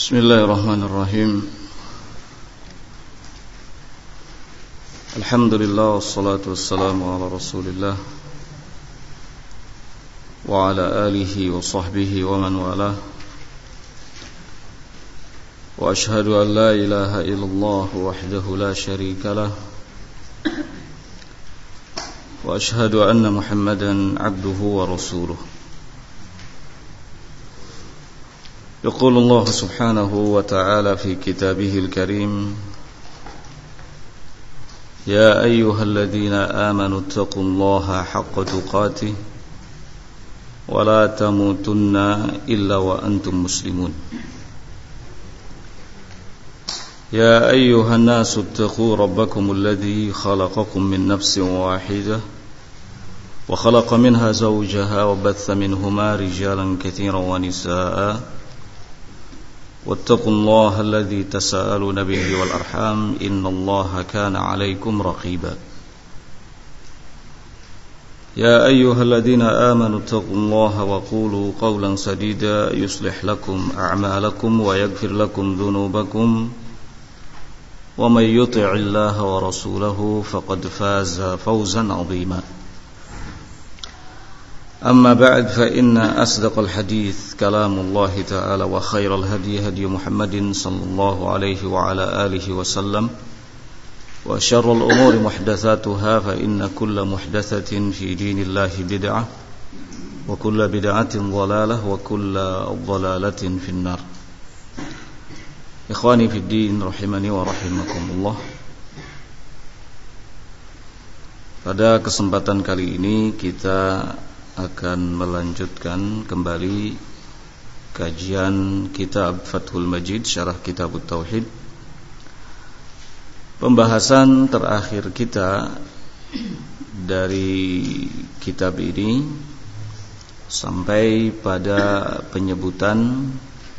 Bismillahirrahmanirrahim. Alhamdulillah wassalatu wassalamu ala Rasulillah wa ala alihi wa sahbihi wa man walah. Wa ashhadu an la ilaha illallah wahdahu la syarika lah. Wa ashhadu anna Muhammadan abduhu wa rasuluh. يقول الله سبحانه وتعالى في كتابه الكريم يا أيها الذين آمنوا اتقوا الله حق تقاته ولا تموتن إلا وأنتم مسلمون يا أيها الناس اتقوا ربكم الذي خلقكم من نفس واحدة وخلق منها زوجها وبث منهما رجالا كثيرا ونساء واتقوا الله الذي تساءلون به والأرحام إن الله كان عليكم رقيبا يا أيها الذين آمنوا اتقوا الله وقولوا قولا سديدا يصلح لكم أعمالكم ويغفر لكم ذنوبكم ومن يطع الله ورسوله فقد فاز فوزا عظيما أما بعد فإن أصدق الحديث كلام الله تعالى وخير الهدي هدي محمد صلى الله عليه وعلى آله وسلم وشر الأمور محدثاتها فإن كل محدثة في دين الله بدعة وكل بدعة ضلالة وكل ضلالة في النار. إخواني في الدين rahimani wa rahimakumullah. Pada kesempatan kali ini kita akan melanjutkan kembali kajian kitab Fathul Majid Syarah Kitab Tauhid. Pembahasan terakhir kita dari kitab ini sampai pada penyebutan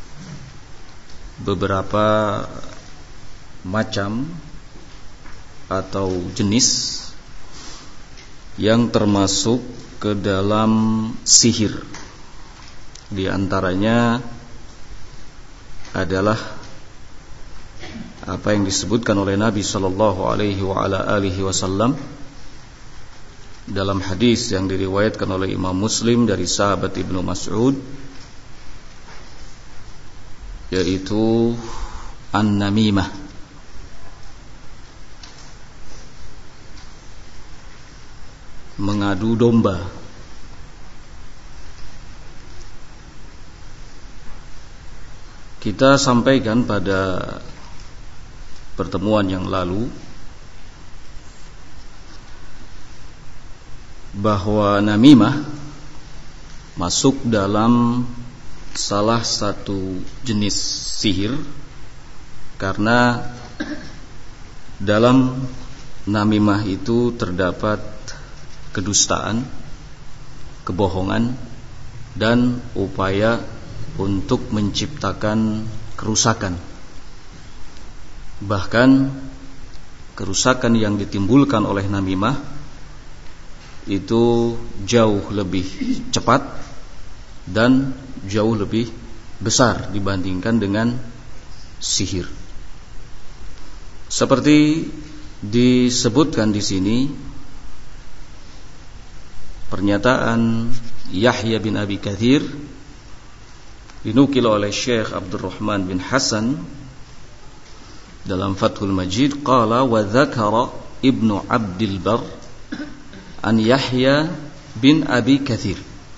beberapa macam atau jenis yang termasuk ke dalam sihir. Di antaranya adalah apa yang disebutkan oleh Nabi sallallahu alaihi wa ala alihi wasallam dalam hadis yang diriwayatkan oleh Imam Muslim dari sahabat Ibnu Mas'ud, yaitu an-namimah, mengadu domba. Kita sampaikan pada pertemuan yang lalu bahwa namimah masuk dalam salah satu jenis sihir, karena dalam namimah itu terdapat kedustaan, kebohongan, dan upaya untuk menciptakan kerusakan. Bahkan kerusakan yang ditimbulkan oleh namimah itu jauh lebih cepat dan jauh lebih besar dibandingkan dengan sihir. Seperti disebutkan di sini pernyataan Yahya bin Abi Katsir dinukil oleh Syekh Abdurrahman bin Hasan dalam Fathul Majid, qala wa dzakara Ibnu Abdil Bar an Yahya bin Abi Katsir.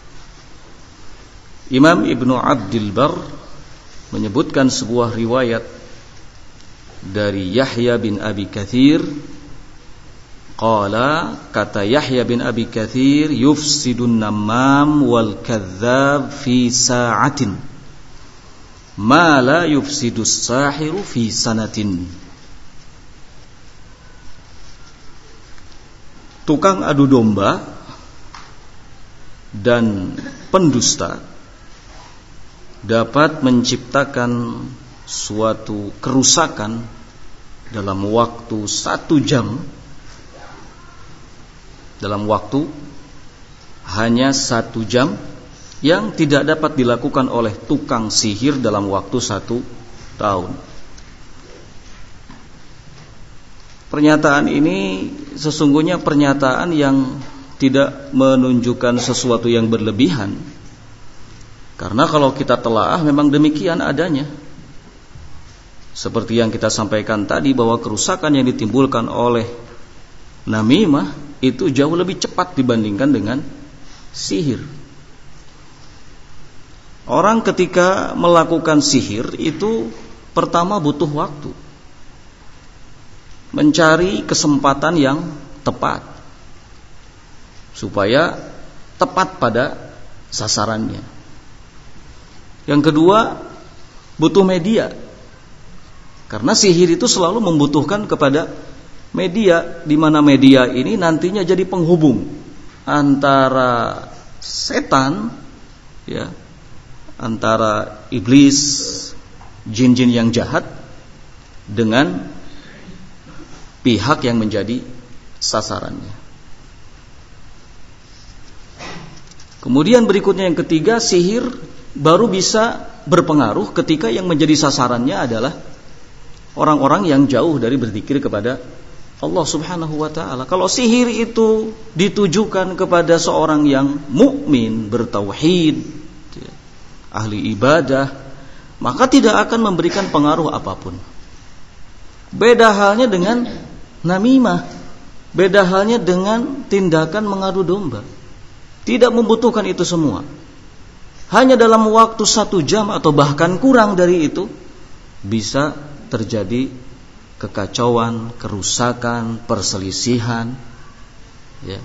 Imam Ibnu Abdil Bar menyebutkan sebuah riwayat dari Yahya bin Abi Katsir, qala, kata Yahya bin Abi Katsir, yufsidun namam wal kadzdzab fi sa'atin ma la yufsidus sahiru fi sanatin. Tukang adu domba dan pendusta dapat menciptakan suatu kerusakan dalam waktu 1 jam, dalam waktu hanya 1 jam, yang tidak dapat dilakukan oleh tukang sihir dalam waktu 1 tahun. Pernyataan ini sesungguhnya pernyataan yang tidak menunjukkan sesuatu yang berlebihan. Karena kalau kita telaah memang demikian adanya. Seperti yang kita sampaikan tadi bahwa kerusakan yang ditimbulkan oleh namimah itu jauh lebih cepat dibandingkan dengan sihir. Orang ketika melakukan sihir itu pertama butuh waktu, mencari kesempatan yang tepat supaya tepat pada sasarannya. Yang kedua, butuh media. Karena sihir itu selalu membutuhkan kepada media, di mana media ini nantinya jadi penghubung antara setan, ya, antara iblis, jin-jin yang jahat dengan pihak yang menjadi sasarannya. Kemudian berikutnya yang ketiga, sihir baru bisa berpengaruh ketika yang menjadi sasarannya adalah orang-orang yang jauh dari berzikir kepada Allah Subhanahu wa ta'ala. Kalau sihir itu ditujukan kepada seorang yang mukmin, bertauhid, ahli ibadah, maka tidak akan memberikan pengaruh apapun. Beda halnya dengan namimah, beda halnya dengan tindakan mengadu domba. Tidak membutuhkan itu semua. Hanya dalam waktu 1 jam atau bahkan kurang dari itu bisa terjadi kekacauan, kerusakan, perselisihan, ya.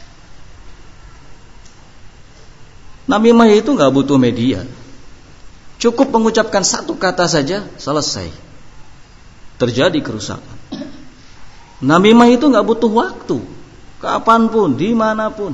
Namimah itu nggak butuh media, cukup mengucapkan 1 kata saja selesai, terjadi kerusakan. Namimah itu nggak butuh waktu, kapanpun, dimanapun.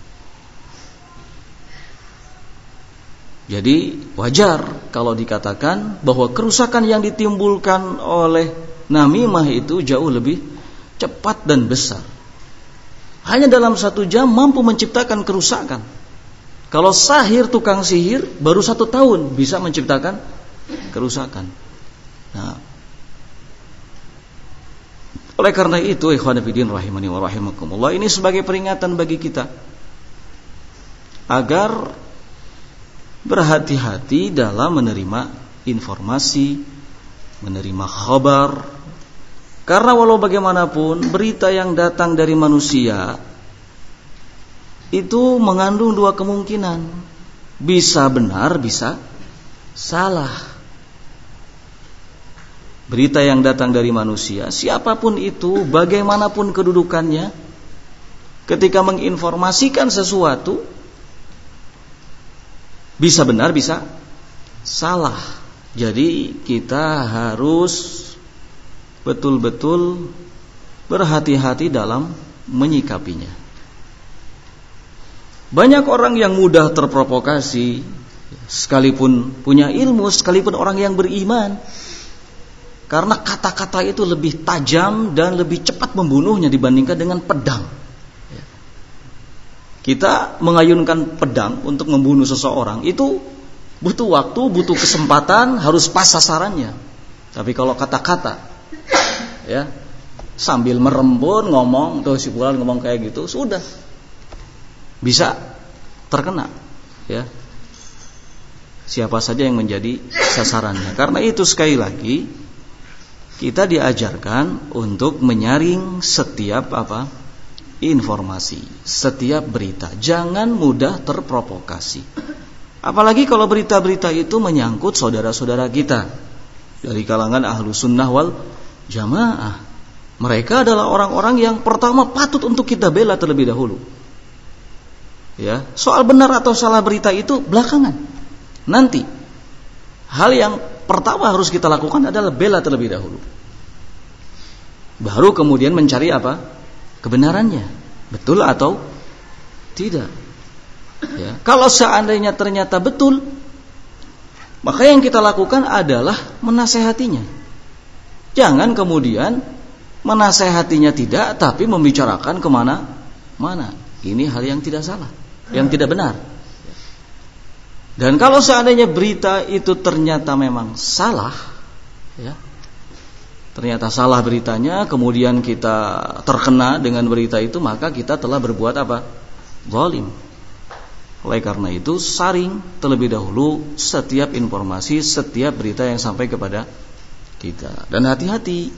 Jadi wajar kalau dikatakan bahwa kerusakan yang ditimbulkan oleh namimah itu jauh lebih cepat dan besar. Hanya dalam 1 jam mampu menciptakan kerusakan. Kalau sahir, tukang sihir, baru 1 tahun bisa menciptakan kerusakan. Nah, oleh karena itu, ikhwan fillah rahimani wa rahimakumullah, ini sebagai peringatan bagi kita agar berhati-hati dalam menerima informasi, menerima khabar. Karena walau bagaimanapun berita yang datang dari manusia itu mengandung 2 kemungkinan, bisa benar, bisa salah. Berita yang datang dari manusia, siapapun itu, bagaimanapun kedudukannya, ketika menginformasikan sesuatu bisa benar, bisa salah. Jadi kita harus betul-betul berhati-hati dalam menyikapinya. Banyak orang yang mudah terprovokasi, sekalipun punya ilmu, sekalipun orang yang beriman, karena kata-kata itu lebih tajam dan lebih cepat membunuhnya dibandingkan dengan pedang. Kita mengayunkan pedang untuk membunuh seseorang itu butuh waktu, butuh kesempatan, harus pas sasarannya. Tapi kalau kata-kata, ya, sambil merembun ngomong, tuh si fulan ngomong kayak gitu, sudah bisa terkena, ya, siapa saja yang menjadi sasarannya. Karena itu sekali lagi kita diajarkan untuk menyaring setiap informasi, setiap berita. Jangan mudah terprovokasi. Apalagi kalau berita-berita itu menyangkut saudara-saudara kita dari kalangan ahlu sunnah wal jamaah. Mereka adalah orang-orang yang pertama patut untuk kita bela terlebih dahulu. Ya, soal benar atau salah berita itu belakangan. Nanti hal yang pertama harus kita lakukan adalah bela terlebih dahulu. Baru kemudian mencari kebenarannya, betul atau tidak. Ya, kalau seandainya ternyata betul, maka yang kita lakukan adalah menasehatinya. Jangan kemudian menasehatinya tidak, tapi membicarakan kemana-mana. Ini hal yang tidak salah, yang tidak benar. Dan kalau seandainya berita itu ternyata memang salah, Ya. Ternyata salah beritanya, kemudian kita terkena dengan berita itu, maka kita telah berbuat apa? Zalim. Oleh karena itu, saring terlebih dahulu setiap informasi, setiap berita yang sampai kepada kita. Dan hati-hati.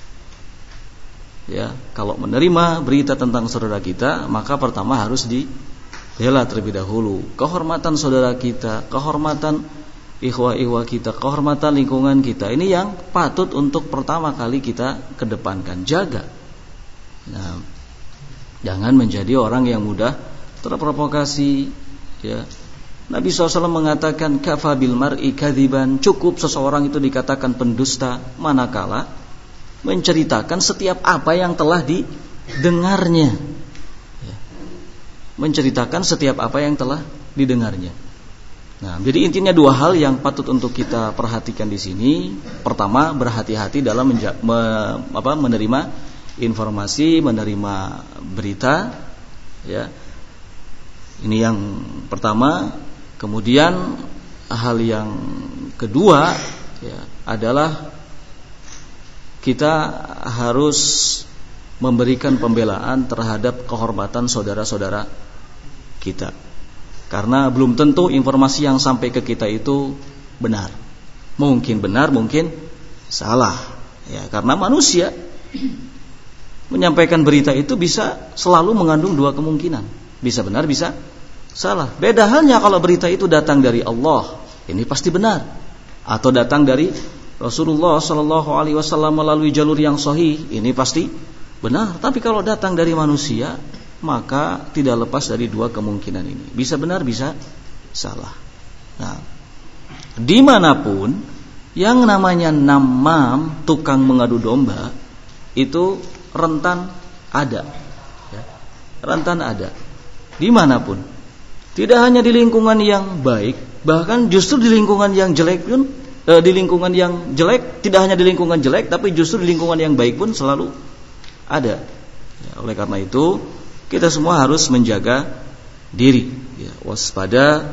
Ya, kalau menerima berita tentang saudara kita, maka pertama harus dibela terlebih dahulu. Kehormatan saudara kita, kehormatan ikhwah-ikhwah kita, kehormatan lingkungan kita, ini yang patut untuk pertama kali kita kedepankan, jaga. Nah, jangan menjadi orang yang mudah terprovokasi. Ya, Nabi SAW mengatakan kafa bil mar'i kadziban, cukup seseorang itu dikatakan pendusta manakala menceritakan setiap apa yang telah didengarnya. Ya, menceritakan setiap apa yang telah didengarnya. Nah, jadi intinya dua hal yang patut untuk kita perhatikan di sini. Pertama, berhati-hati dalam menerima informasi, menerima berita. Ya, ini yang pertama. Kemudian hal yang kedua, ya, adalah kita harus memberikan pembelaan terhadap kehormatan saudara-saudara kita. Karena belum tentu informasi yang sampai ke kita itu benar. Mungkin benar, mungkin salah. Ya, karena manusia menyampaikan berita itu bisa selalu mengandung dua kemungkinan. Bisa benar, bisa salah. Beda halnya kalau berita itu datang dari Allah, ini pasti benar. Atau datang dari Rasulullah SAW melalui jalur yang sahih, ini pasti benar. Tapi kalau datang dari manusia, maka tidak lepas dari dua kemungkinan ini. Bisa benar, bisa salah. Nah, dimanapun yang namanya namam, tukang mengadu domba, itu rentan ada. Ya, rentan ada. Dimanapun. Tidak hanya di lingkungan yang baik, bahkan justru di lingkungan yang jelek pun, di lingkungan yang jelek, tidak hanya di lingkungan jelek, tapi justru di lingkungan yang baik pun selalu ada. Ya, oleh karena itu, kita semua harus menjaga diri, ya, waspada,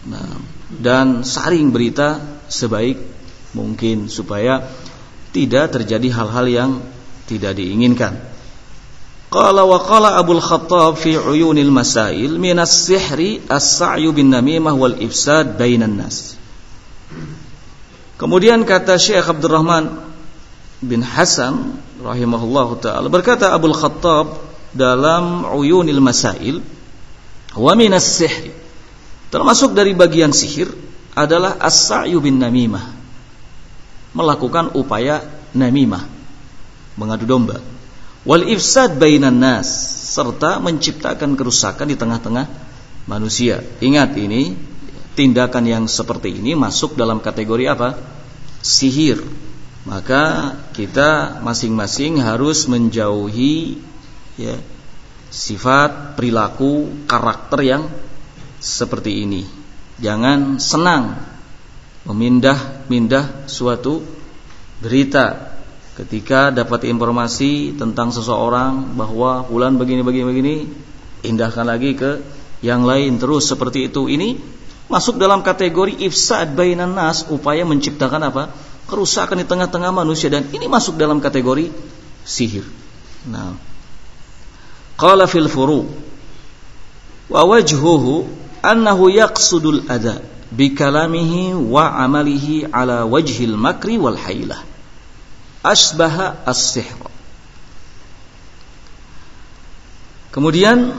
dan saring berita sebaik mungkin supaya tidak terjadi hal-hal yang tidak diinginkan. Qala wa qala Abul Khattab fi Uyunil Masail minas sihri as-sa'yu bin namimah wal ifsad bainan nas. Kemudian kata Syekh Abdurrahman bin Hasan rahimahullahu taala, berkata Abul Khattab dalam Uyunil Masail, wa minas sihri, termasuk dari bagian sihir adalah as-sa'yu bin namimah, melakukan upaya namimah, mengadu domba, wal ifsad bainan nas, serta menciptakan kerusakan di tengah-tengah manusia. Ingat, ini tindakan yang seperti ini masuk dalam kategori apa? Sihir. Maka kita masing-masing harus menjauhi, ya, sifat, perilaku, karakter yang seperti ini. Jangan senang memindah suatu berita ketika dapat informasi tentang seseorang bahwa fulan begini, indahkan lagi ke yang lain terus seperti itu. Ini masuk dalam kategori ifsad bainan nas, upaya menciptakan apa? Kerusakan di tengah-tengah manusia, dan ini masuk dalam kategori sihir. Nah, qala fil furu wa wajhuhu annahu yaqsudul adha bi kalamihi wa amalihi ala wajhil makri wal hailah asbaha as-sihr. Kemudian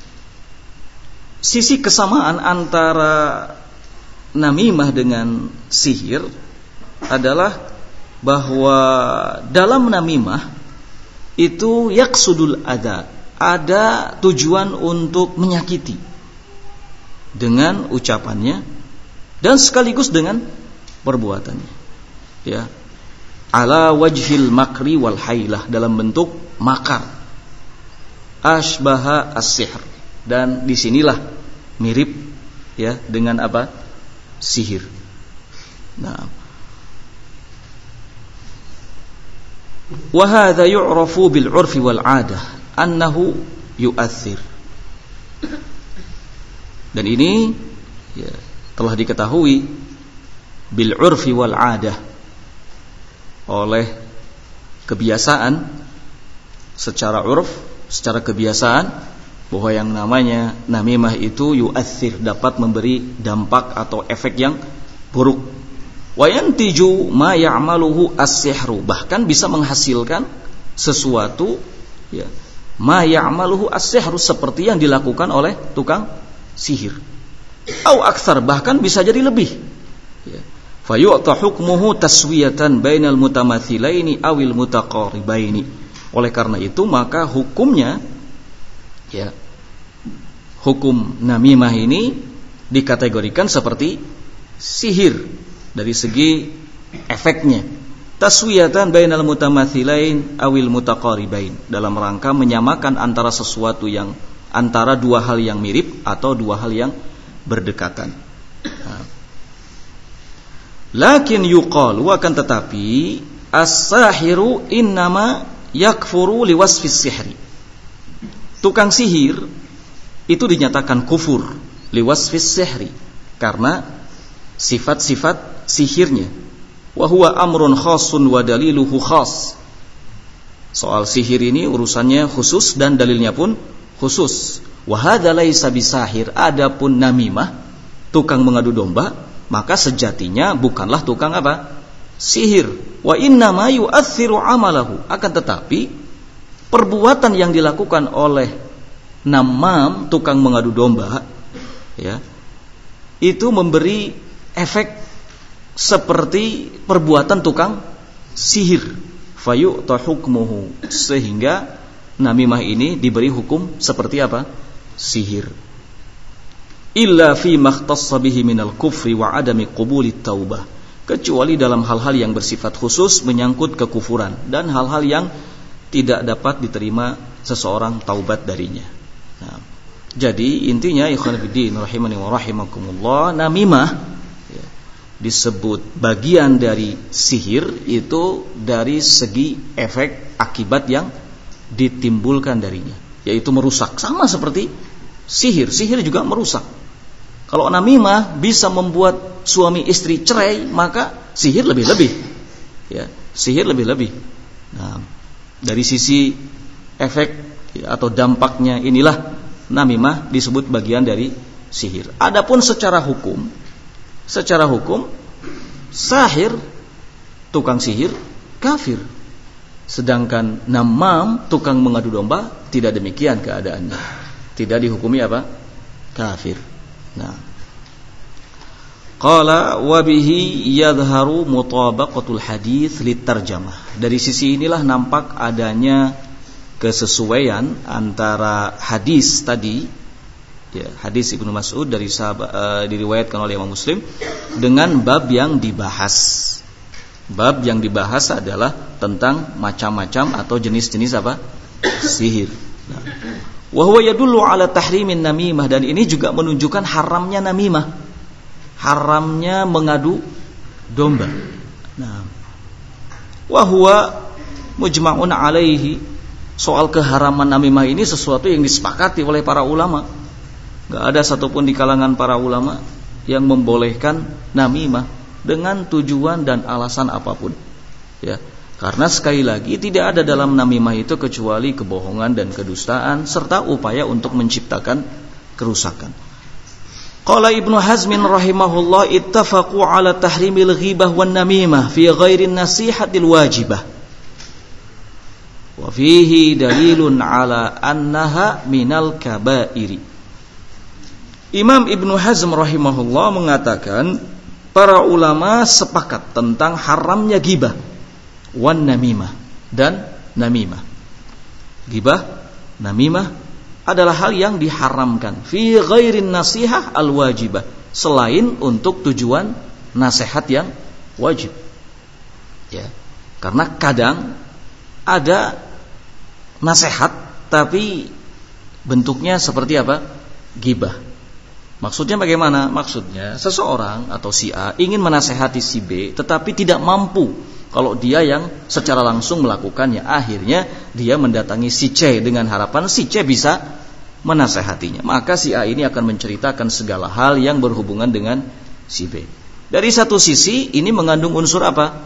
sisi kesamaan antara namimah dengan sihir adalah bahwa dalam namimah itu yaqsudul adha, ada tujuan untuk menyakiti dengan ucapannya dan sekaligus dengan perbuatannya, ya, ala wajhil makri wal hailah, dalam bentuk makar, asbaha as-sihr, dan disinilah mirip, ya, dengan apa? Sihir. Nah, wa hadza yu'rafu bil 'urfi wal 'adah annahu yu'athir. Dan ini, ya, telah diketahui bil 'urfi wal 'adah, oleh kebiasaan secara urf, secara kebiasaan, bahwa yang namanya namimah itu yu'athir, dapat memberi dampak atau efek yang buruk. Wa yantiju ma ya'maluhu as-sihru, bahkan bisa menghasilkan sesuatu ya, ma ya'maluhu as-sihru, seperti yang dilakukan oleh tukang sihir. Au aktsar, bahkan bisa jadi lebih. Ya. Fa yu'ta hukmuhu taswiyatan bainal mutamathilaini awil mutaqaribaini. Oleh karena itu maka hukumnya ya, hukum namimah ini dikategorikan seperti sihir dari segi efeknya. Taswiyatan bainal mutamathilain awil mutaqaribain, dalam rangka menyamakan antara sesuatu yang antara dua hal yang mirip atau dua hal yang berdekatan. Lakin yuqalu, akan tetapi as-sahiru innama yakfuru liwasfis sihri. Tukang sihir itu dinyatakan kufur liwasfis sihri, karena sifat-sifat sihirnya. Wa huwa amrun khasun wa daliluhu khas. Soal sihir ini urusannya khusus dan dalilnya pun khusus. Wa hadza laisa bisahir, adapun namimah, tukang mengadu domba, maka sejatinya bukanlah tukang apa? Sihir. Wa inna ma yu'athiru amalahu, akan tetapi perbuatan yang dilakukan oleh namam, tukang mengadu domba ya, itu memberi efek seperti perbuatan tukang sihir. Fayu'ta hukmuhu, sehingga namimah ini diberi hukum seperti apa? Sihir. Illa fi makhtassa bihi minal kufri wa adami qubuli taubah, kecuali dalam hal-hal yang bersifat khusus menyangkut kekufuran dan hal-hal yang tidak dapat diterima seseorang taubat darinya. Nah, jadi intinya ikhwan fillah rahimani wa rahimakumullah, namimah disebut bagian dari sihir itu dari segi efek akibat yang ditimbulkan darinya, yaitu merusak. Sama seperti sihir, sihir juga merusak. Kalau namimah bisa membuat suami istri cerai, maka sihir lebih-lebih ya, sihir lebih-lebih. Nah, dari sisi efek ya, atau dampaknya inilah namimah disebut bagian dari sihir. Adapun secara hukum, sahir, tukang sihir, kafir. Sedangkan namam, tukang mengadu domba, tidak demikian keadaannya. Tidak dihukumi apa? Kafir. Nah, qala wa bihi yadhharu mutabaqatul hadits litarjamah. Dari sisi inilah nampak adanya kesesuaian antara hadis tadi ya, hadis Ibnu Mas'ud dari sahabat diriwayatkan oleh Imam Muslim dengan bab yang dibahas. Bab yang dibahas adalah tentang macam-macam atau jenis-jenis apa? Sihir. Nah, wa huwa yadullu ala tahrimin namimah, dan ini juga menunjukkan haramnya namimah, haramnya mengadu domba. Nah, wa huwa mujma'un alaihi, soal keharaman namimah ini sesuatu yang disepakati oleh para ulama. Gak ada satupun di kalangan para ulama yang membolehkan namimah dengan tujuan dan alasan apapun ya. Karena sekali lagi tidak ada dalam namimah itu kecuali kebohongan dan kedustaan serta upaya untuk menciptakan kerusakan. Qala Ibnu Hazmin rahimahullah, ittafaqu ala tahrimil ghibah wan namimah fi ghairi nasihatil wajibah, wa fihi dalilun ala annaha minal kabairi. Imam Ibnu Hazm rahimahullah mengatakan para ulama sepakat tentang haramnya ghibah wan namimah dan namimah. Ghibah, namimah adalah hal yang diharamkan fi ghairin nasihah al wajibah, selain untuk tujuan nasihat yang wajib. Ya. Karena kadang ada nasihat tapi bentuknya seperti apa? Ghibah. Maksudnya bagaimana? Maksudnya seseorang atau si A ingin menasehati si B, tetapi tidak mampu kalau dia yang secara langsung melakukannya. Akhirnya dia mendatangi si C dengan harapan si C bisa menasehatinya. Maka si A ini akan menceritakan segala hal yang berhubungan dengan si B. Dari satu sisi ini mengandung unsur apa?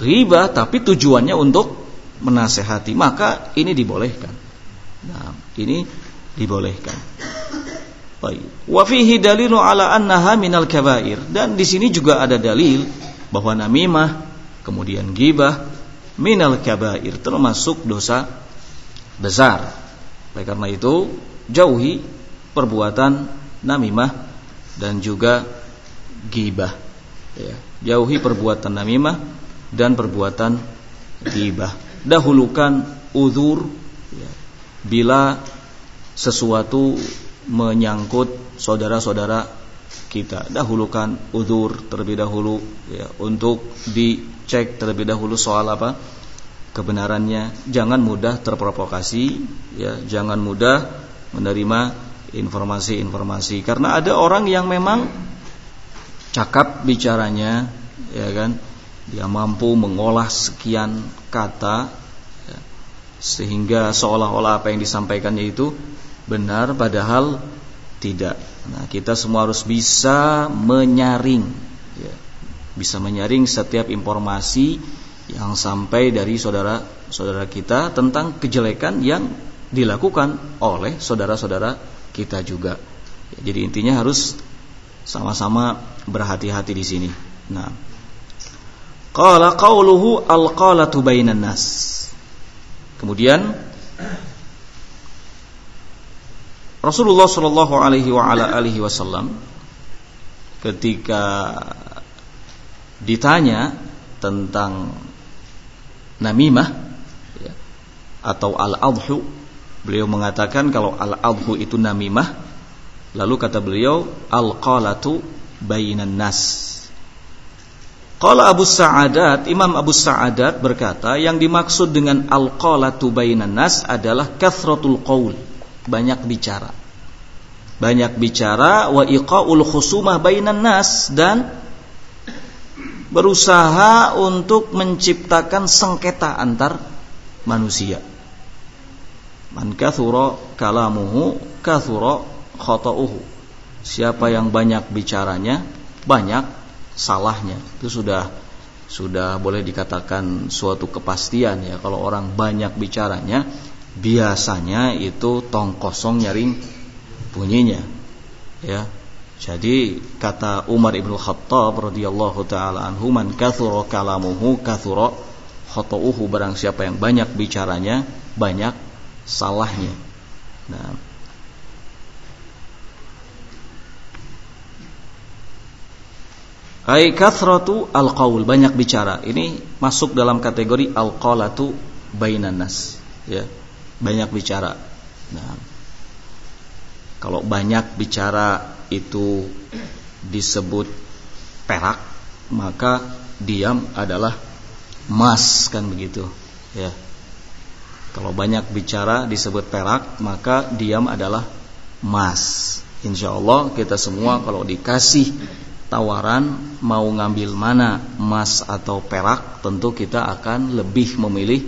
ghibah tapi tujuannya untuk menasehati, maka ini dibolehkan. Nah, ini dibolehkan. Baik. Wa fihi dalilu ala annaha minal kabair, dan di sini juga ada dalil bahwa namimah kemudian ghibah minal kabair, termasuk dosa besar. Oleh karena itu, jauhi perbuatan namimah dan juga ghibah. Ya, jauhi perbuatan namimah dan perbuatan ghibah. Dahulukan uzur ya, bila sesuatu menyangkut saudara-saudara kita. Dahulukan uzur terlebih dahulu ya, untuk dicek terlebih dahulu soal apa kebenarannya. Jangan mudah terprovokasi ya, jangan mudah menerima informasi-informasi, karena ada orang yang memang cakap bicaranya ya kan, dia mampu mengolah sekian kata ya, sehingga seolah-olah apa yang disampaikannya itu benar, padahal tidak. Nah, kita semua harus bisa menyaring ya, bisa menyaring setiap informasi yang sampai dari saudara-saudara kita tentang kejelekan yang dilakukan oleh saudara-saudara kita juga ya, jadi intinya harus sama-sama berhati-hati di sini. Nah, qala qauluhu alqalatu bainan nas. Kemudian Rasulullah sallallahu alaihi wa ala alihi wasallam ketika ditanya tentang namimah ya, atau al-adhu, beliau mengatakan kalau al-adhu itu namimah, lalu kata beliau al-qalatu bainan nas. Qala Abu Sa'adat, Imam Abu Sa'adat berkata, yang dimaksud dengan al-qalatu bainan nas adalah kathratul qaul, banyak bicara. Banyak bicara, wa iqaul khusumah bainan nas, dan berusaha untuk menciptakan sengketa antar manusia. Man kathura kalamuhu kathura khata'uhu. Siapa yang banyak bicaranya, banyak salahnya. Itu sudah boleh dikatakan suatu kepastian ya, kalau orang banyak bicaranya biasanya itu tong kosong nyaring bunyinya ya. Jadi kata Umar ibn Khattab radhiyallahu taala anhu, man kathura kalamuhu kathura khata'uhu, barang siapa yang banyak bicaranya banyak salahnya. Nah, ai kathratu alqaul, banyak bicara, ini masuk dalam kategori alqalatu bainan nas ya, banyak bicara. Nah, kalau banyak bicara itu disebut perak, maka diam adalah emas, kan begitu ya. Kalau banyak bicara disebut perak, maka diam adalah emas. Insyaallah kita semua kalau dikasih tawaran mau ngambil mana, emas atau perak, tentu kita akan lebih memilih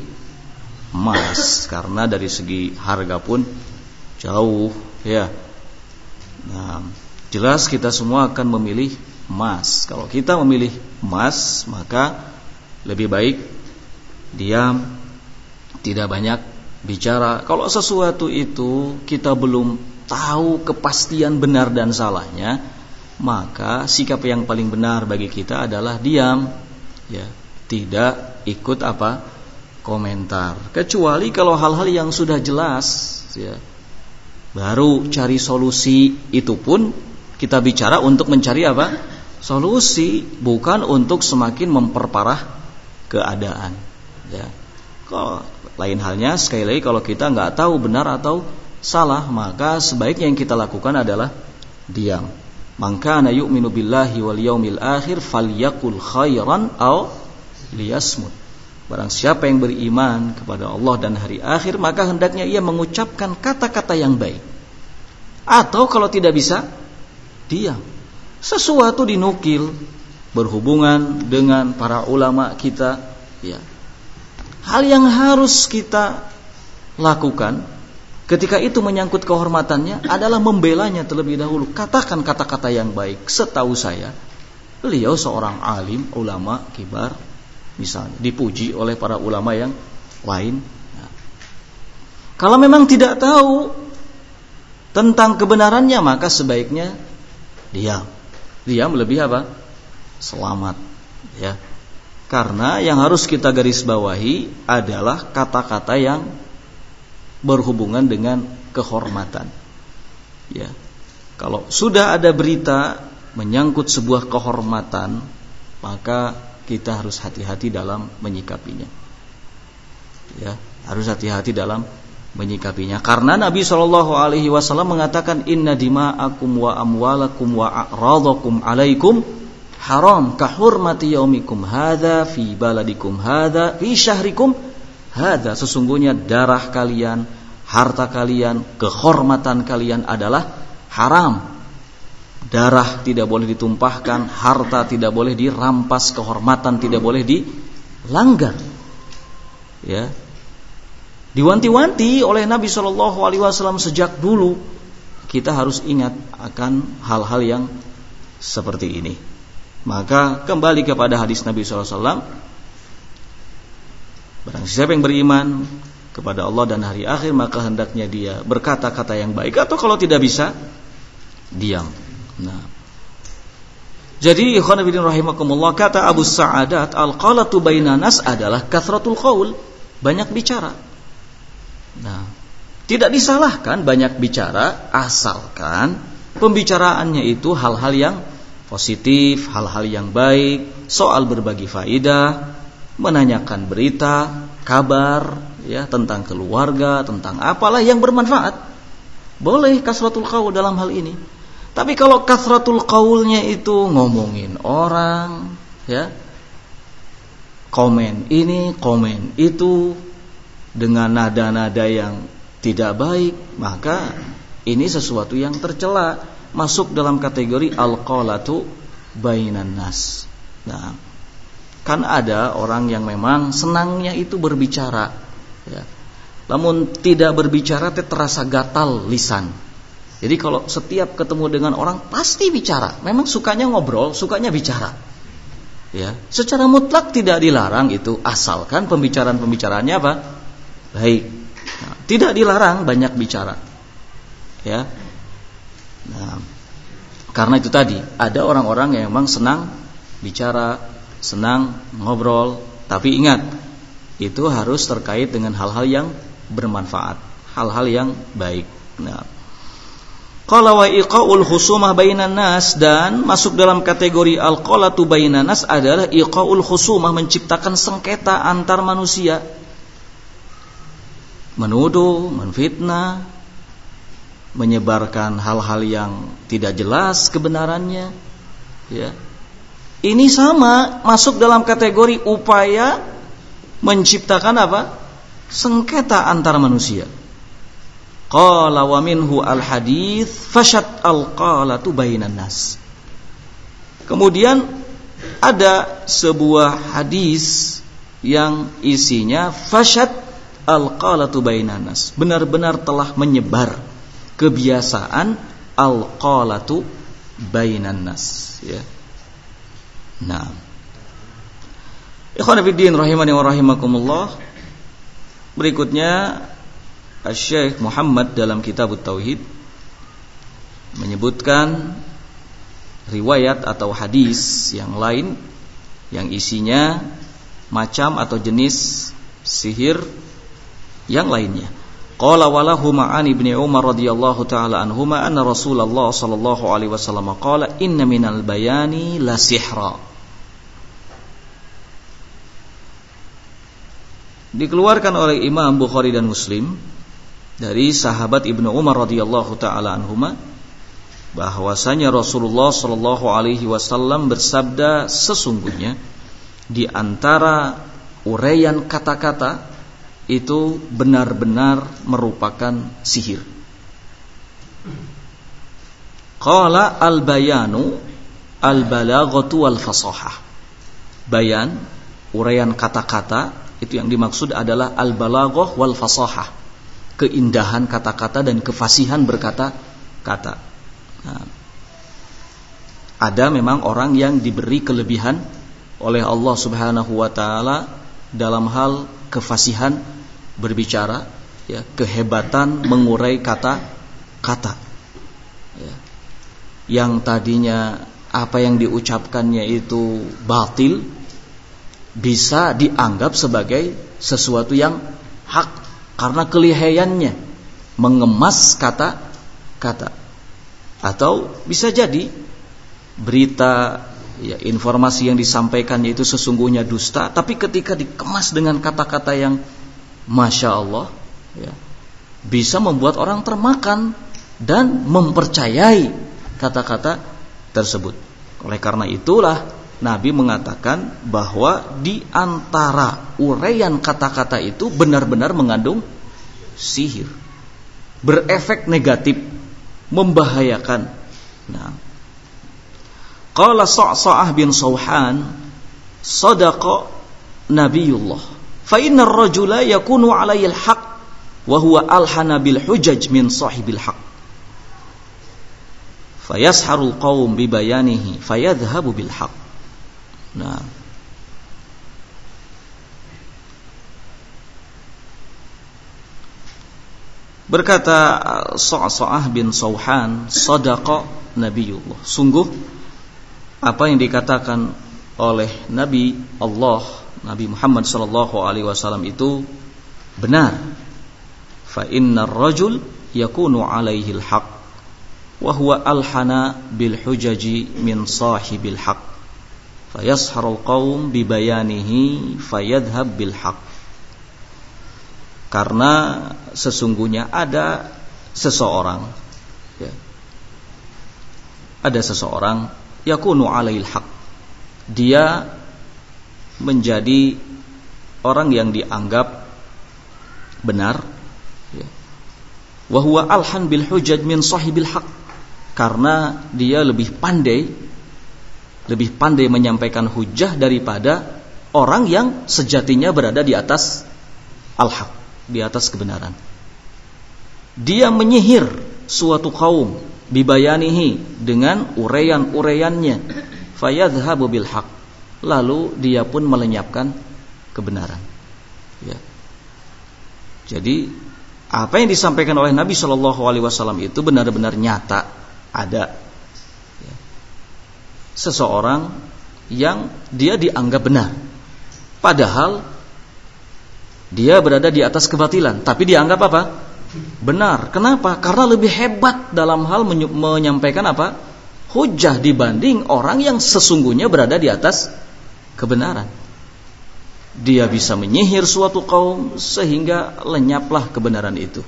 emas, karena dari segi harga pun jauh ya. Nah, jelas kita semua akan memilih emas. Kalau kita memilih emas, maka lebih baik diam, tidak banyak bicara. Kalau sesuatu itu kita belum tahu kepastian benar dan salahnya, maka sikap yang paling benar bagi kita adalah diam ya, tidak ikut komentar, kecuali kalau hal-hal yang sudah jelas ya, baru cari solusi. Itu pun kita bicara untuk mencari solusi, bukan untuk semakin memperparah keadaan ya. Kalau lain halnya, sekali lagi, kalau kita nggak tahu benar atau salah, maka sebaiknya yang kita lakukan adalah diam. Man kana yu'minu billahi wal yaumil akhir falyaqul khairan aw liyasmut. Barang siapa yang beriman kepada Allah dan hari akhir, maka hendaknya ia mengucapkan kata-kata yang baik, atau kalau tidak bisa, diam. Sesuatu dinukil berhubungan dengan para ulama kita ya, hal yang harus kita lakukan ketika itu menyangkut kehormatannya adalah membelanya terlebih dahulu. Katakan kata-kata yang baik. Setahu saya, beliau seorang alim, ulama kibar misalnya dipuji oleh para ulama yang lain. Nah, kalau memang tidak tahu tentang kebenarannya, maka sebaiknya diam. Diam lebih apa? Selamat, ya. Karena yang harus kita garis bawahi adalah kata-kata yang berhubungan dengan kehormatan. Ya. Kalau sudah ada berita menyangkut sebuah kehormatan, maka kita harus hati-hati dalam menyikapinya. Ya, harus hati-hati dalam menyikapinya. Karena Nabi SAW mengatakan, Inna dima'akum wa amwalakum wa a'radakum alaikum haram kahurmati yaumikum hadha fi baladikum hadha fi syahrikum hadha. Sesungguhnya darah kalian, harta kalian, kehormatan kalian adalah haram. Darah tidak boleh ditumpahkan, harta tidak boleh dirampas, kehormatan tidak boleh dilanggar. Ya. Diwanti-wanti oleh Nabi SAW sejak dulu. Kita harus ingat akan hal-hal yang seperti ini. Maka kembali kepada hadis Nabi SAW, barang siapa yang beriman kepada Allah dan hari akhir, maka hendaknya dia berkata-kata yang baik, atau kalau tidak bisa, diam. Nah, jadi ikhwan fillah rahimakumullah, kata Abu Sa'adat, al-qalatu bainan nas adalah kathratul qaul, banyak bicara. Nah, tidak disalahkan banyak bicara asalkan pembicaraannya itu hal-hal yang positif, hal-hal yang baik, soal berbagi faidah, menanyakan berita, kabar, ya, tentang keluarga, tentang apalah yang bermanfaat. Boleh kasratul qaul dalam hal ini. Tapi kalau kasratul qaulnya itu ngomongin orang, ya, komen ini, komen itu dengan nada-nada yang tidak baik, maka ini sesuatu yang tercela, masuk dalam kategori al-qalatu bainan nas. Nah, kan ada orang yang memang senangnya itu berbicara, ya. Namun tidak berbicara terasa gatal lisan. Jadi kalau setiap ketemu dengan orang pasti bicara. Memang sukanya ngobrol, sukanya bicara. Ya, secara mutlak tidak dilarang itu, asalkan pembicaraan-pembicaraannya apa? Baik. Nah, tidak dilarang banyak bicara. Ya. Nah, karena itu tadi ada orang-orang yang memang senang bicara, senang ngobrol, tapi ingat, itu harus terkait dengan hal-hal yang bermanfaat, hal-hal yang baik. Nah, qala wa iqaul khusumah bainan nas, dan masuk dalam kategori al-qalatu bainan nas adalah iqaul khusumah, menciptakan sengketa antar manusia, menuduh, menfitnah, menyebarkan hal-hal yang tidak jelas kebenarannya, ya. Ini sama masuk dalam kategori upaya menciptakan apa? Sengketa antar manusia. Qala wa minhu al-hadits fashat al-qalatu bainan nas. Kemudian ada sebuah hadis yang isinya fashat al-qalatu bainan nas, benar-benar telah menyebar kebiasaan al-qalatu bainan nas, ya. Nah, ikhwan fillah rahimani wa rahimakumullah, berikutnya Syekh Muhammad dalam kitab Tauhid menyebutkan riwayat atau hadis yang lain yang isinya macam atau jenis sihir yang lainnya. Qala walahu ma'an ibni Umar radhiyallahu ta'ala anhuma anna Rasulullah sallallahu alaihi wasallam qala inna minal bayani la sihra. Dikeluarkan oleh Imam Bukhari dan Muslim dari sahabat Ibnu Umar radhiyallahu taala anhuma bahwasanya Rasulullah sallallahu alaihi wasallam bersabda, sesungguhnya di antara uraian kata-kata itu benar-benar merupakan sihir. Qala al-bayanu al-balaghatu wal-fasahah. Bayan, uraian kata-kata, itu yang dimaksud adalah al-balaghah wal-fasahah, keindahan kata-kata dan kefasihan berkata-kata. Nah, ada memang orang yang diberi kelebihan oleh Allah Subhanahu wa taala dalam hal kefasihan berbicara, ya, kehebatan mengurai kata-kata. Ya. Yang tadinya apa yang diucapkannya itu batil bisa dianggap sebagai sesuatu yang hak karena kelihayannya mengemas kata-kata. Atau bisa jadi berita, ya, informasi yang disampaikannya itu sesungguhnya dusta, tapi ketika dikemas dengan kata-kata yang Masya Allah, ya, bisa membuat orang termakan dan mempercayai kata-kata tersebut. Oleh karena itulah Nabi mengatakan bahwa di antara uraian kata-kata itu benar-benar mengandung sihir, berefek negatif, membahayakan. Nah, qala Sa'sa'ah bin Sawhan, sadaqa Nabiullah, fa inna ar-rajula yakunu 'alayhi al-haq wa huwa alhana bil hujaj min sahibil haq. Fayasharu al-qaum bi bayanihi fayadhhabu bil haq. Nah, berkata Sa'sa'ah bin Sawhan, sadaqa Nabiullah, sungguh apa yang dikatakan oleh Nabi Allah, Nabi Muhammad sallallahu alaihi wasallam itu benar. Fa innar rajul yakunu alaihi al-haq wa huwa alhana bil hujaji min sahibil haq. Fayasharul qaum bibayanihi fayadhhab bil haq. Karena sesungguhnya ada seseorang, ya, ada seseorang yakunu alaihil haq, dia menjadi orang yang dianggap benar, ya. Wa huwa alhan bil hujaj min sahibil haq, karena dia lebih pandai menyampaikan hujah daripada orang yang sejatinya berada di atas al-haq, di atas kebenaran. Dia menyihir suatu kaum bibayanihi, dengan uraian-uraiannya, fayadhhabu bil haq, lalu dia pun melenyapkan kebenaran. Ya. Jadi apa yang disampaikan oleh Nabi Shallallahu Alaihi Wasallam itu benar-benar nyata ada. Seseorang yang dia dianggap benar, padahal dia berada di atas kebatilan, tapi dianggap apa? Benar. Kenapa? Karena lebih hebat dalam hal menyampaikan apa? Hujah dibanding orang yang sesungguhnya berada di atas kebenaran. Dia bisa menyihir suatu kaum sehingga lenyaplah kebenaran itu.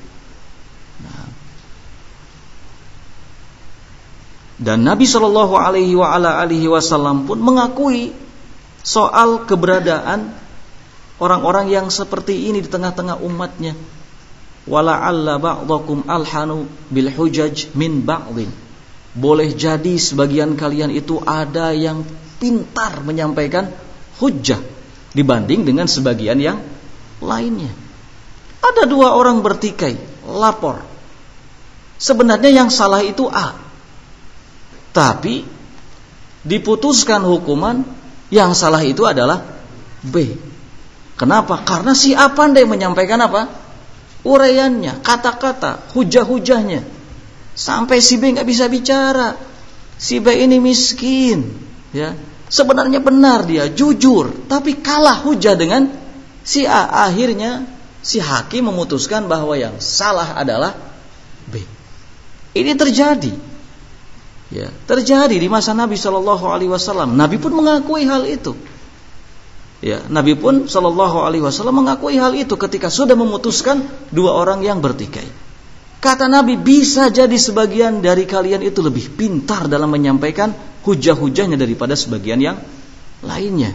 Dan Nabi Shallallahu Alaihi Wasallam pun mengakui soal keberadaan orang-orang yang seperti ini di tengah-tengah umatnya. Wala'alla ba'dakum alhanu bil hujaj min ba'din. Boleh jadi sebagian kalian itu ada yang pintar menyampaikan hujjah dibanding dengan sebagian yang lainnya. Ada dua orang bertikai, lapor. Sebenarnya yang salah itu A, tapi diputuskan hukuman yang salah itu adalah B. Kenapa? Karena si A pandai menyampaikan apa? Uraiannya, kata-kata, hujah-hujahnya. Sampai si B nggak bisa bicara. Si B ini miskin, ya. Sebenarnya benar dia, jujur, tapi kalah hujah dengan si A. Akhirnya si hakim memutuskan bahwa yang salah adalah B. Ini terjadi. Ya, terjadi di masa Nabi Shallallahu Alaihi Wasallam. Nabi pun mengakui hal itu. Ya, Nabi pun Shallallahu Alaihi Wasallam mengakui hal itu ketika sudah memutuskan dua orang yang bertikai. Kata Nabi, bisa jadi sebagian dari kalian itu lebih pintar dalam menyampaikan hujah-hujahnya daripada sebagian yang lainnya.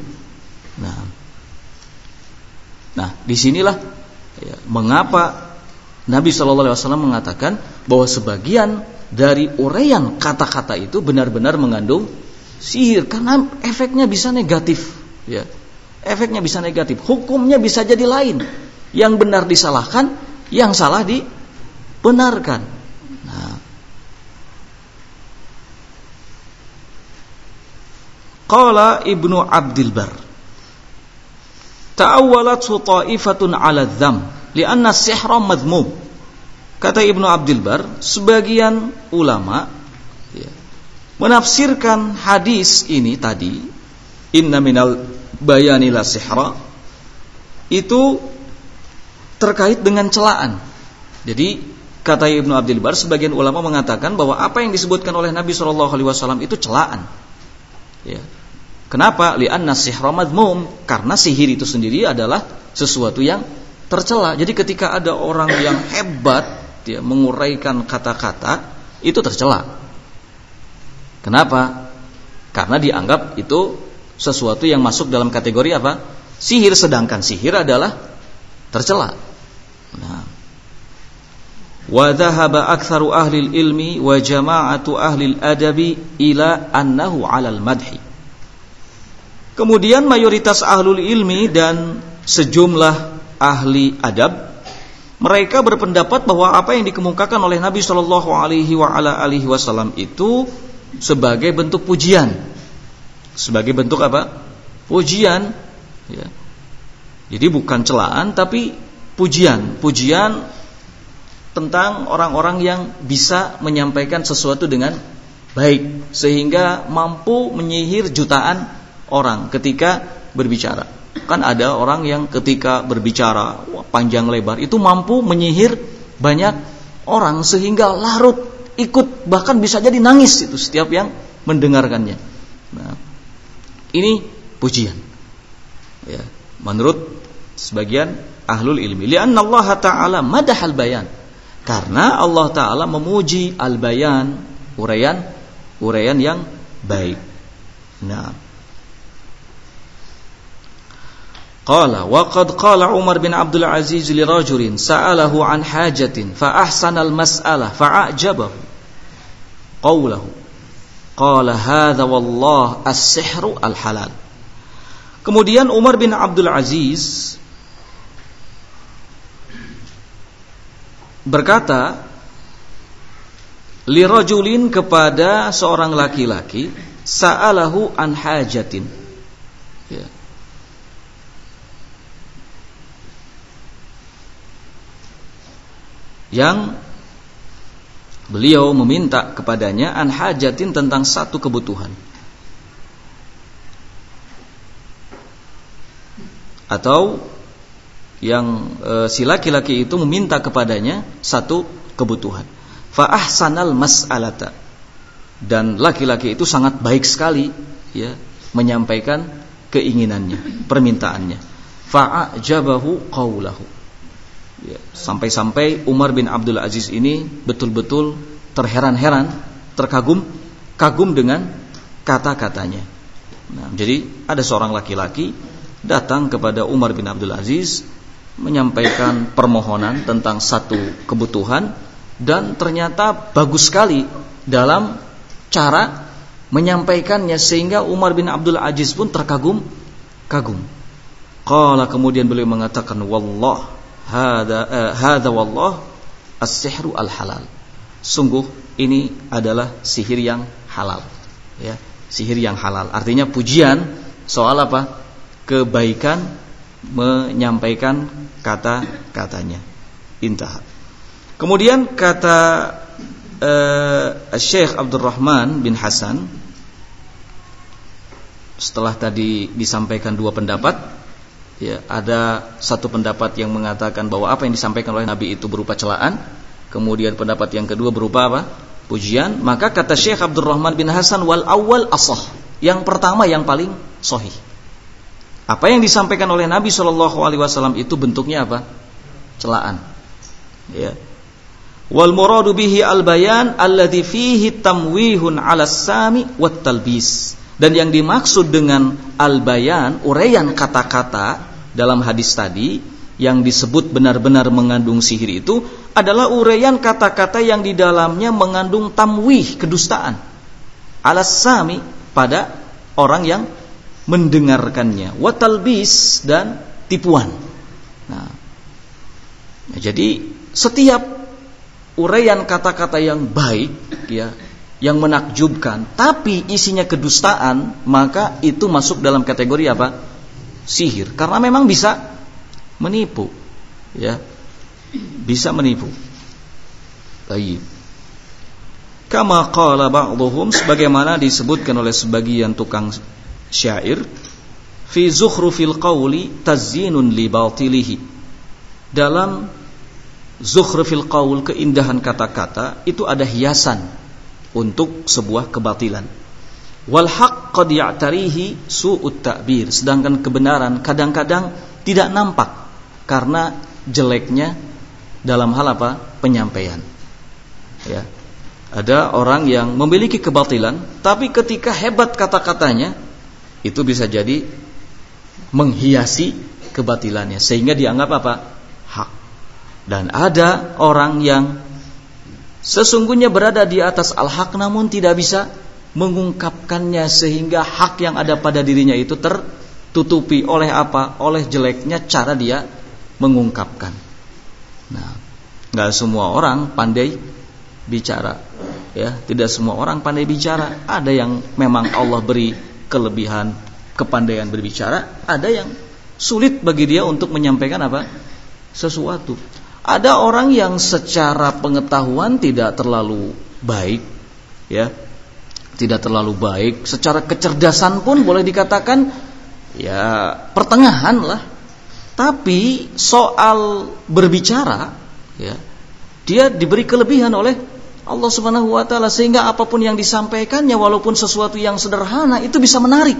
Nah, disinilah ya, mengapa Nabi Shallallahu Alaihi Wasallam mengatakan bahwa sebagian dari uraian kata-kata itu benar-benar mengandung sihir, karena efeknya bisa negatif, ya. Efeknya bisa negatif, hukumnya bisa jadi lain. Yang benar disalahkan, yang salah dibenarkan. Nah, Qala Ibnu Abdul Bar, ta'awwalathu ta'ifatun 'ala dzam li'anna as-sihra madhmum. Kata Ibnu Abdul Bar, sebagian ulama menafsirkan hadis ini tadi, inna minal bayani la sihra, itu terkait dengan celaan. Jadi kata Ibnu Abdul Bar, sebagian ulama mengatakan bahwa apa yang disebutkan oleh Nabi SAW itu celaan. Ya. Kenapa? Li'anna sihra madhmum, karena sihir itu sendiri adalah sesuatu yang tercela. Jadi ketika ada orang yang hebat menguraikan kata-kata, itu tercela. Kenapa? Karena dianggap itu sesuatu yang masuk dalam kategori apa? Sihir, sedangkan sihir adalah tercela. Nah, wa dhahaba aktsaru ahli ilmi wa jama'atu ahli adabi ila annahu 'alal madhi. Kemudian mayoritas ahlul ilmi dan sejumlah ahli adab, mereka berpendapat bahwa apa yang dikemukakan oleh Nabi sallallahu alaihi wasallam itu sebagai bentuk pujian. Sebagai bentuk apa? Pujian, ya. Jadi bukan celaan tapi pujian. Pujian tentang orang-orang yang bisa menyampaikan sesuatu dengan baik sehingga mampu menyihir jutaan orang ketika berbicara. Kan ada orang yang ketika berbicara panjang lebar itu mampu menyihir banyak orang sehingga larut ikut, bahkan bisa jadi nangis itu setiap yang mendengarkannya. Nah, ini pujian. Ya, menurut sebagian ahlul ilmi, li'anna Allah Ta'ala madahal bayan. Karena Allah Ta'ala memuji al-bayan, uraian yang baik. Nah, qala wa qad qala Umar bin Abdul Aziz li rajulin sa'alahu an hajatin fa ahsana al-mas'alah fa'ajabahu qawluhu qala hadza wallah as-sihru al-halal. Kemudian Umar bin Abdul Aziz berkata li rajulin, kepada seorang laki-laki, sa'alahu an hajatin, ya, yang beliau meminta kepadanya an hajatin, tentang satu kebutuhan, atau yang si laki-laki itu meminta kepadanya satu kebutuhan. Fa ahsanal mas'alata, dan laki-laki itu sangat baik sekali, ya, menyampaikan keinginannya, permintaannya. Fa ajabahu qawlahu, ya, sampai-sampai Umar bin Abdul Aziz ini betul-betul terheran-heran, kagum dengan kata-katanya. Nah, jadi ada seorang laki-laki datang kepada Umar bin Abdul Aziz menyampaikan permohonan tentang satu kebutuhan, dan ternyata bagus sekali dalam cara menyampaikannya sehingga Umar bin Abdul Aziz pun terkagum. Qala, kemudian beliau mengatakan, wallah hadza wallah as-sihru al-halal. Sungguh ini adalah sihir yang halal, ya, sihir yang halal. Artinya pujian soal apa? Kebaikan menyampaikan kata-katanya. Intah. Kemudian kata Syekh Abdurrahman bin Hasan, setelah tadi disampaikan dua pendapat, ya, ada satu pendapat yang mengatakan bahwa apa yang disampaikan oleh Nabi itu berupa celaan, kemudian pendapat yang kedua berupa apa? Pujian. Maka kata Syekh Abdurrahman bin Hasan, wal awwal ashah, yang pertama yang paling sahih. Apa yang disampaikan oleh Nabi SAW itu bentuknya apa? Celaan. Ya. Wal muradu bihi al-bayan alladhi fihi tamwihun 'ala as-sami wat talbis. Dan yang dimaksud dengan al-bayan, uraian kata-kata dalam hadis tadi yang disebut benar-benar mengandung sihir itu adalah uraian kata-kata yang di dalamnya mengandung tamwih, kedustaan, 'ala as-sami, pada orang yang mendengarkannya, wa talbis, dan tipuan. Nah, jadi setiap uraian kata-kata yang baik, ya, yang menakjubkan, tapi isinya kedustaan, maka itu masuk dalam kategori apa? Sihir. Karena memang bisa menipu, ya, bisa menipu. Baik. Kama qala ba'dhum, sebagaimana disebutkan oleh sebagian tukang syair, fi zukhrufil qawli tazyinun li batilihi. Dalam zukhrufil qaul, keindahan kata-kata, itu ada hiasan untuk sebuah kebatilan. Wal haqq qad ya'tarihi su'ut ta'bir, sedangkan kebenaran kadang-kadang tidak nampak karena jeleknya dalam hal apa? Penyampaian. Ya. Ada orang yang memiliki kebatilan, tapi ketika hebat kata-katanya, itu bisa jadi menghiasi kebatilannya sehingga dianggap apa? Hak. Dan ada orang yang sesungguhnya berada di atas al-haq namun tidak bisa mengungkapkannya sehingga hak yang ada pada dirinya itu tertutupi oleh apa? Oleh jeleknya cara dia mengungkapkan. Nah, enggak semua orang pandai bicara, ya, tidak semua orang pandai bicara. Ada yang memang Allah beri kelebihan kepandaian berbicara, ada yang sulit bagi dia untuk menyampaikan apa? Sesuatu. Ada orang yang secara pengetahuan tidak terlalu baik, ya, tidak terlalu baik. Secara kecerdasan pun boleh dikatakan ya pertengahan lah. Tapi soal berbicara, ya, dia diberi kelebihan oleh Allah Subhanahu wa taala sehingga apapun yang disampaikannya walaupun sesuatu yang sederhana itu bisa menarik.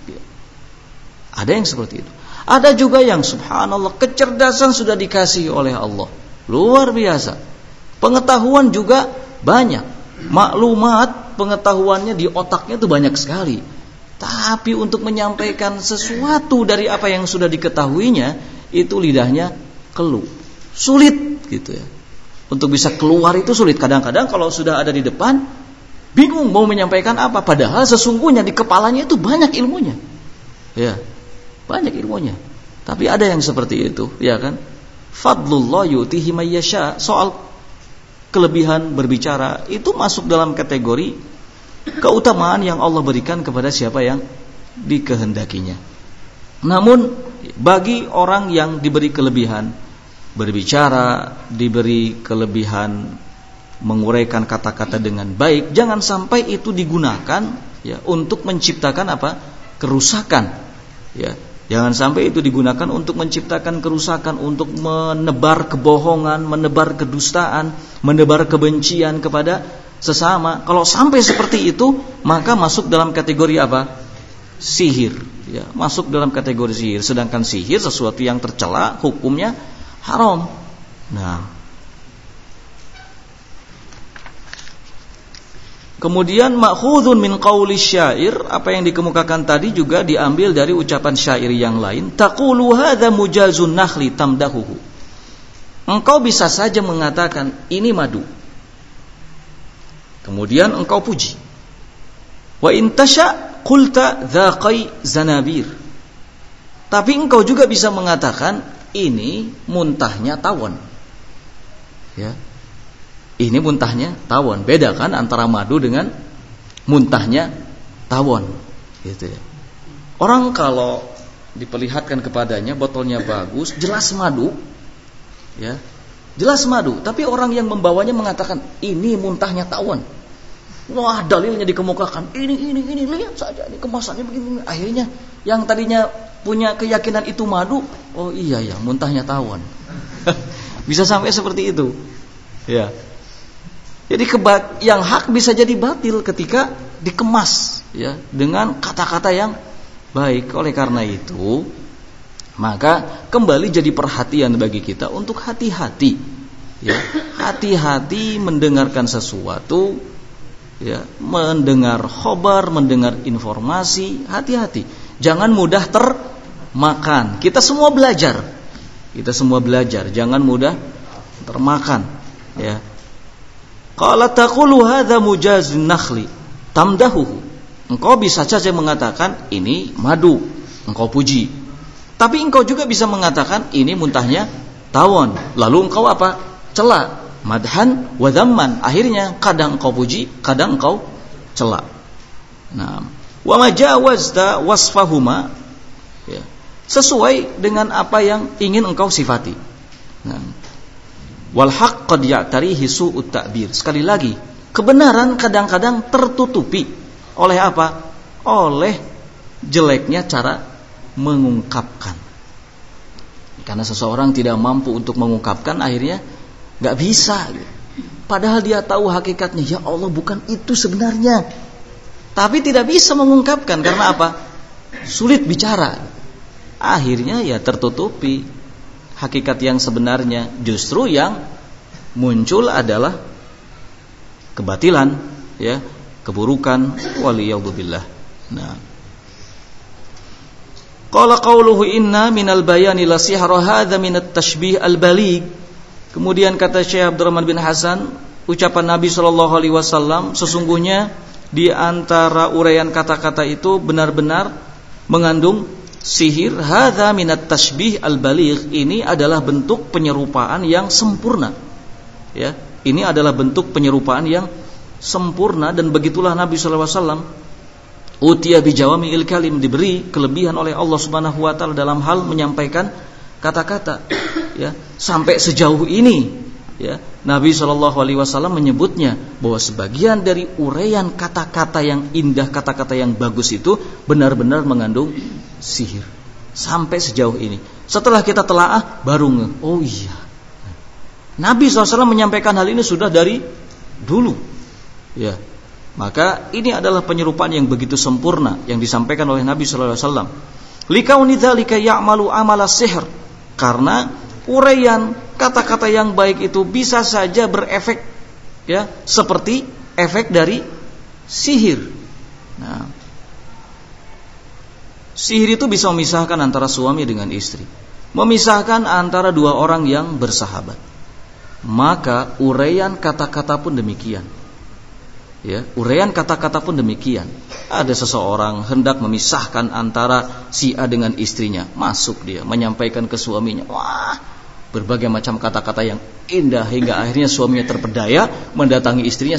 Ada yang seperti itu. Ada juga yang subhanallah kecerdasan sudah dikasih oleh Allah, luar biasa. Pengetahuan juga banyak, maklumat pengetahuannya di otaknya itu banyak sekali. Tapi untuk menyampaikan sesuatu dari apa yang sudah diketahuinya, itu lidahnya keluh, sulit gitu ya. Untuk bisa keluar itu sulit. Kadang-kadang kalau sudah ada di depan, bingung mau menyampaikan apa. Padahal sesungguhnya di kepalanya itu banyak ilmunya, ya, banyak ilmunya. Tapi ada yang seperti itu, ya kan? Fadlullah yu'tihi may yasha. Soal kelebihan berbicara itu masuk dalam kategori keutamaan yang Allah berikan kepada siapa yang dikehendakinya. Namun bagi orang yang diberi kelebihan berbicara, diberi kelebihan menguraikan kata-kata dengan baik, jangan sampai itu digunakan, ya, untuk menciptakan apa? Kerusakan, ya. Jangan sampai itu digunakan untuk menciptakan kerusakan, untuk menebar kebohongan, menebar kedustaan, menebar kebencian kepada sesama. Kalau sampai seperti itu, maka masuk dalam kategori apa? Sihir, ya, masuk dalam kategori sihir. Sedangkan sihir sesuatu yang tercela, hukumnya haram. Nah, kemudian ma'khudhun min qauli syair, apa yang dikemukakan tadi juga diambil dari ucapan syair yang lain. Taqulu hadza mujazun nakhli tamdahuhu. Engkau bisa saja mengatakan ini madu, kemudian engkau puji. Wa in tasha qulta dzaqai zanabir. Tapi engkau juga bisa mengatakan ini muntahnya tawon. Ya. Ini muntahnya tawon. Beda kan antara madu dengan muntahnya tawon, gitu ya. Orang kalau diperlihatkan kepadanya botolnya bagus, jelas madu, ya, jelas madu. Tapi orang yang membawanya mengatakan ini muntahnya tawon. Wah, dalilnya dikemukakan. Ini lihat saja, ini kemasannya begini. Akhirnya yang tadinya punya keyakinan itu madu, oh iya ya, muntahnya tawon. Bisa sampai seperti itu, ya. Jadi yang hak bisa jadi batil ketika dikemas, ya, dengan kata-kata yang baik. Oleh karena itu, maka kembali jadi perhatian bagi kita untuk hati-hati, ya, hati-hati mendengarkan sesuatu, ya, mendengar khobar, mendengar informasi, hati-hati. Jangan mudah termakan. Kita semua belajar, jangan mudah termakan, ya. Qala taqulu hadza mujazun nakhli tamdahuhu. Engkau bisa saja mengatakan ini madu, engkau puji. Tapi engkau juga bisa mengatakan ini muntahnya tawon. Lalu engkau apa? Cela, madhan wa dhamman. Akhirnya kadang engkau puji, kadang engkau cela. Nah, wa majawazta wasfahuma, ya, sesuai dengan apa yang ingin engkau sifati. Nah, wal haqq qad ya'tarihi su'ut ta'bir. Sekali lagi, kebenaran kadang-kadang tertutupi oleh apa? Oleh jeleknya cara mengungkapkan. Karena seseorang tidak mampu untuk mengungkapkan, akhirnya gak bisa. Padahal dia tahu hakikatnya, ya Allah bukan itu sebenarnya. Tapi tidak bisa mengungkapkan, karena apa? Sulit bicara. Akhirnya ya tertutupi hakikat yang sebenarnya. Justru yang muncul adalah kebatilan, ya, keburukan, waliyadzubillah. Nah, qala qauluhu inna minal bayani la sihra hadza minat tashbih al-baligh. Kemudian kata Syekh Abdurrahman bin Hasan, ucapan Nabi sallallahu alaihi wasallam, sesungguhnya di antara uraian kata-kata itu benar-benar mengandung sihir. Hadza minat tashbih al-baligh, ini adalah bentuk penyerupaan yang sempurna. Ya, ini adalah bentuk penyerupaan yang sempurna, dan begitulah Nabi sallallahu alaihi wasallam utiya bijawami'il kalim, diberi kelebihan oleh Allah Subhanahu wa taala dalam hal menyampaikan kata-kata. Ya, sampai sejauh ini, ya, Nabi sallallahu alaihi wasallam menyebutnya bahwa sebagian dari uraian kata-kata yang indah, kata-kata yang bagus itu benar-benar mengandung sihir. Sampai sejauh ini. Setelah kita telaah baru oh iya. Nabi SAW menyampaikan hal ini sudah dari dulu. Ya. Maka ini adalah penyerupaan yang begitu sempurna yang disampaikan oleh Nabi sallallahu alaihi wasallam. Likauni dzalika ya'malu amala sihr. Karena uraian kata-kata yang baik itu bisa saja berefek, ya, seperti efek dari sihir. Nah, sihir itu bisa memisahkan antara suami dengan istri, memisahkan antara dua orang yang bersahabat. Maka uraian kata-kata pun demikian. Ya, uraian kata-kata pun demikian. Ada seseorang hendak memisahkan antara si A dengan istrinya, masuk dia menyampaikan ke suaminya, wah, berbagai macam kata-kata yang indah, hingga akhirnya suaminya terpedaya mendatangi istrinya,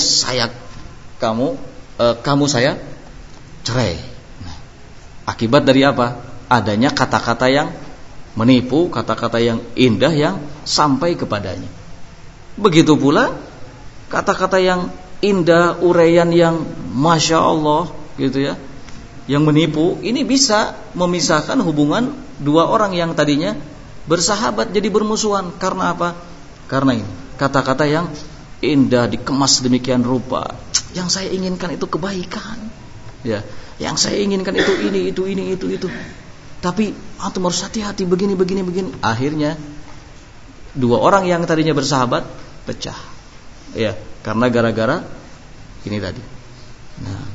kamu saya cerai. Nah, akibat dari apa? Adanya kata-kata yang menipu, kata-kata yang indah yang sampai kepadanya. Begitu pula kata-kata yang indah, uraian yang masya Allah, gitu ya, yang menipu, ini bisa memisahkan hubungan dua orang yang tadinya bersahabat jadi bermusuhan. Karena apa? Karena ini kata-kata yang indah dikemas demikian rupa. Yang saya inginkan itu kebaikan, ya. Yang saya inginkan itu ini, itu. Tapi antum harus hati-hati begini. Akhirnya dua orang yang tadinya bersahabat pecah. Ya, karena gara-gara ini tadi. Nah,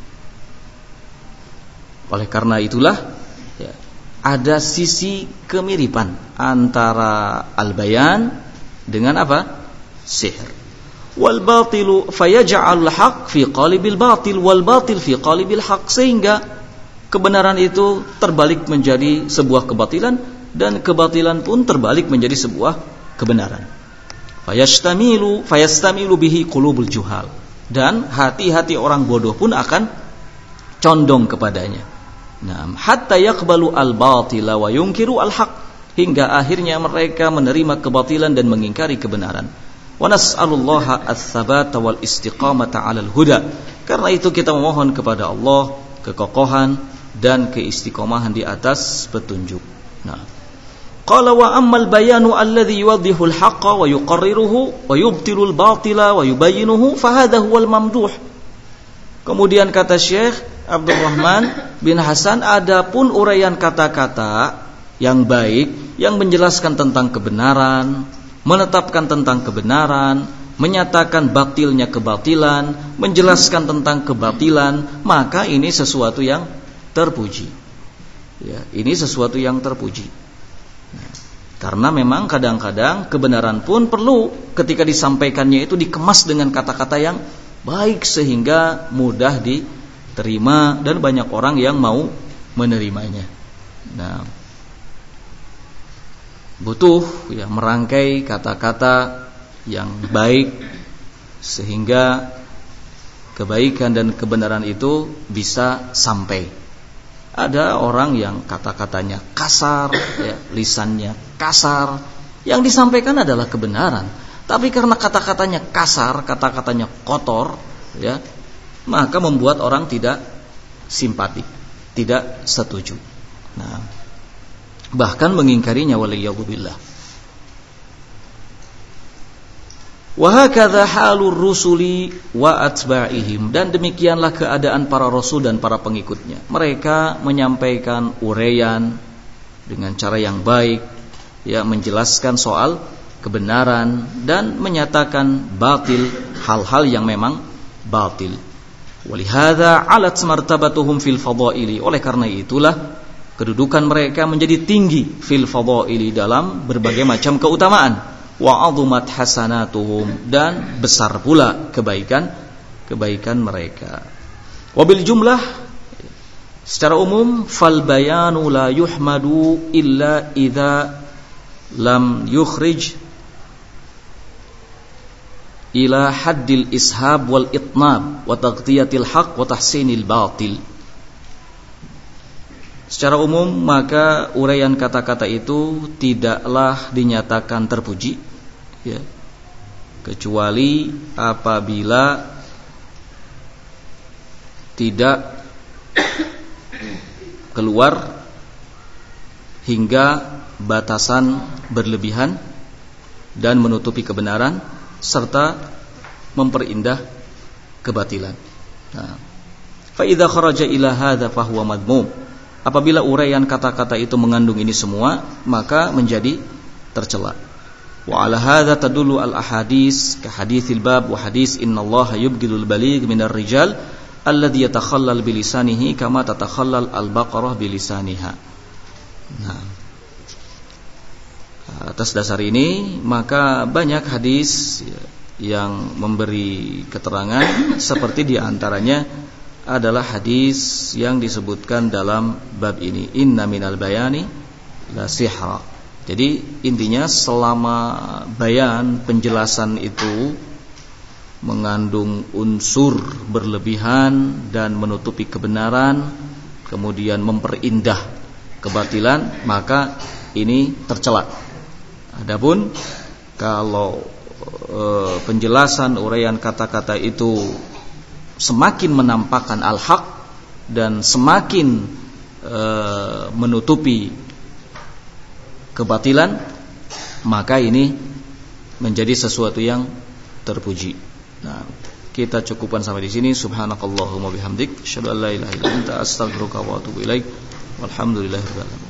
oleh karena itulah, ya, ada sisi kemiripan antara al-bayan dengan apa? Sihir. Wal batilu fayaj'al haqq fi qalibil batil wal batil fi qalibil haqq, sehingga kebenaran itu terbalik menjadi sebuah kebatilan dan kebatilan pun terbalik menjadi sebuah kebenaran. Fayastamilu bihi qulubul juhal, dan hati-hati orang bodoh pun akan condong kepadanya. Nah, hatta yaqbalu al-batila wa yunkiru al-haq, hingga akhirnya mereka menerima kebatilan dan mengingkari kebenaran. Wa nas'alullaha ats-tsabata wal istiqamata 'alal huda. Karena itu kita memohon kepada Allah kekokohan dan keistiqomahan di atas petunjuk. Nah, qala wa ammal bayanu alladhi yuwaddihu al-haqqa wa yuqarriruhu wa yubtilu al-batila wa yubayyinuhu fa hadha huwal mamduh. Kemudian kata Syekh Abdurrahman bin Hasan, adapun uraian kata-kata yang baik yang menjelaskan tentang kebenaran, menetapkan tentang kebenaran, menyatakan batilnya kebatilan, menjelaskan tentang kebatilan, maka ini sesuatu yang terpuji. Ya, ini sesuatu yang terpuji. Karena memang kadang-kadang kebenaran pun perlu ketika disampaikannya itu dikemas dengan kata-kata yang baik sehingga mudah diterima dan banyak orang yang mau menerimanya. Nah, butuh ya merangkai kata-kata yang baik sehingga kebaikan dan kebenaran itu bisa sampai. Ada orang yang kata-katanya kasar, ya, lisannya kasar, yang disampaikan adalah kebenaran, tapi karena kata-katanya kasar, kata-katanya kotor, ya, maka membuat orang tidak simpati, tidak setuju. Nah, bahkan mengingkarinya, waliyadzubillah. Wa hakadha halur rusuli wa atba'ihim, dan demikianlah keadaan para rasul dan para pengikutnya. Mereka menyampaikan uraian dengan cara yang baik, ya, menjelaskan soal kebenaran dan menyatakan batil, hal-hal yang memang batil. Walihadza alat martabatuhum fil fadaili, oleh karena itulah kedudukan mereka menjadi tinggi fil fadaili, dalam berbagai macam keutamaan. Wa 'azumat hasanatuhum, dan besar pula kebaikan mereka. Wabil jumlah, secara umum, fal bayanu la yuhmadu illa idza lam yukhrij ila haddil ishab wal itnab wa taghtiyatil haqq wa tahsinil batil. Secara umum, maka uraian kata-kata itu tidaklah dinyatakan terpuji, ya, kecuali apabila tidak keluar hingga batasan berlebihan dan menutupi kebenaran serta memperindah kebatilan. Nah, fa idza kharaja ila hadza fa huwa madmum. Apabila uraian kata-kata itu mengandung ini semua, maka menjadi tercela. Wa ala hadza tadullu al ahadits ka haditsil bab wa hadits innallaha yubghidul baligh minar rijal alladhi yatakhallal bilisanihi kama tatakhallal al baqarah bilisaniha. Nah, atas dasar ini maka banyak hadis yang memberi keterangan, seperti diantaranya adalah hadis yang disebutkan dalam bab ini, inna minal bayani la sihra. Jadi intinya, selama bayan, penjelasan itu mengandung unsur berlebihan dan menutupi kebenaran, kemudian memperindah kebatilan, maka ini tercela. Adapun kalau penjelasan uraian kata-kata itu semakin menampakkan al-haq dan semakin menutupi kebatilan, maka ini menjadi sesuatu yang terpuji. Nah, kita cukupkan sampai di sini. Subhanakallahumma bihamdik, asyhadu an la ilaha illa anta, astaghfiruka wa atubu ilaik. Walhamdulillahirabbil alamin.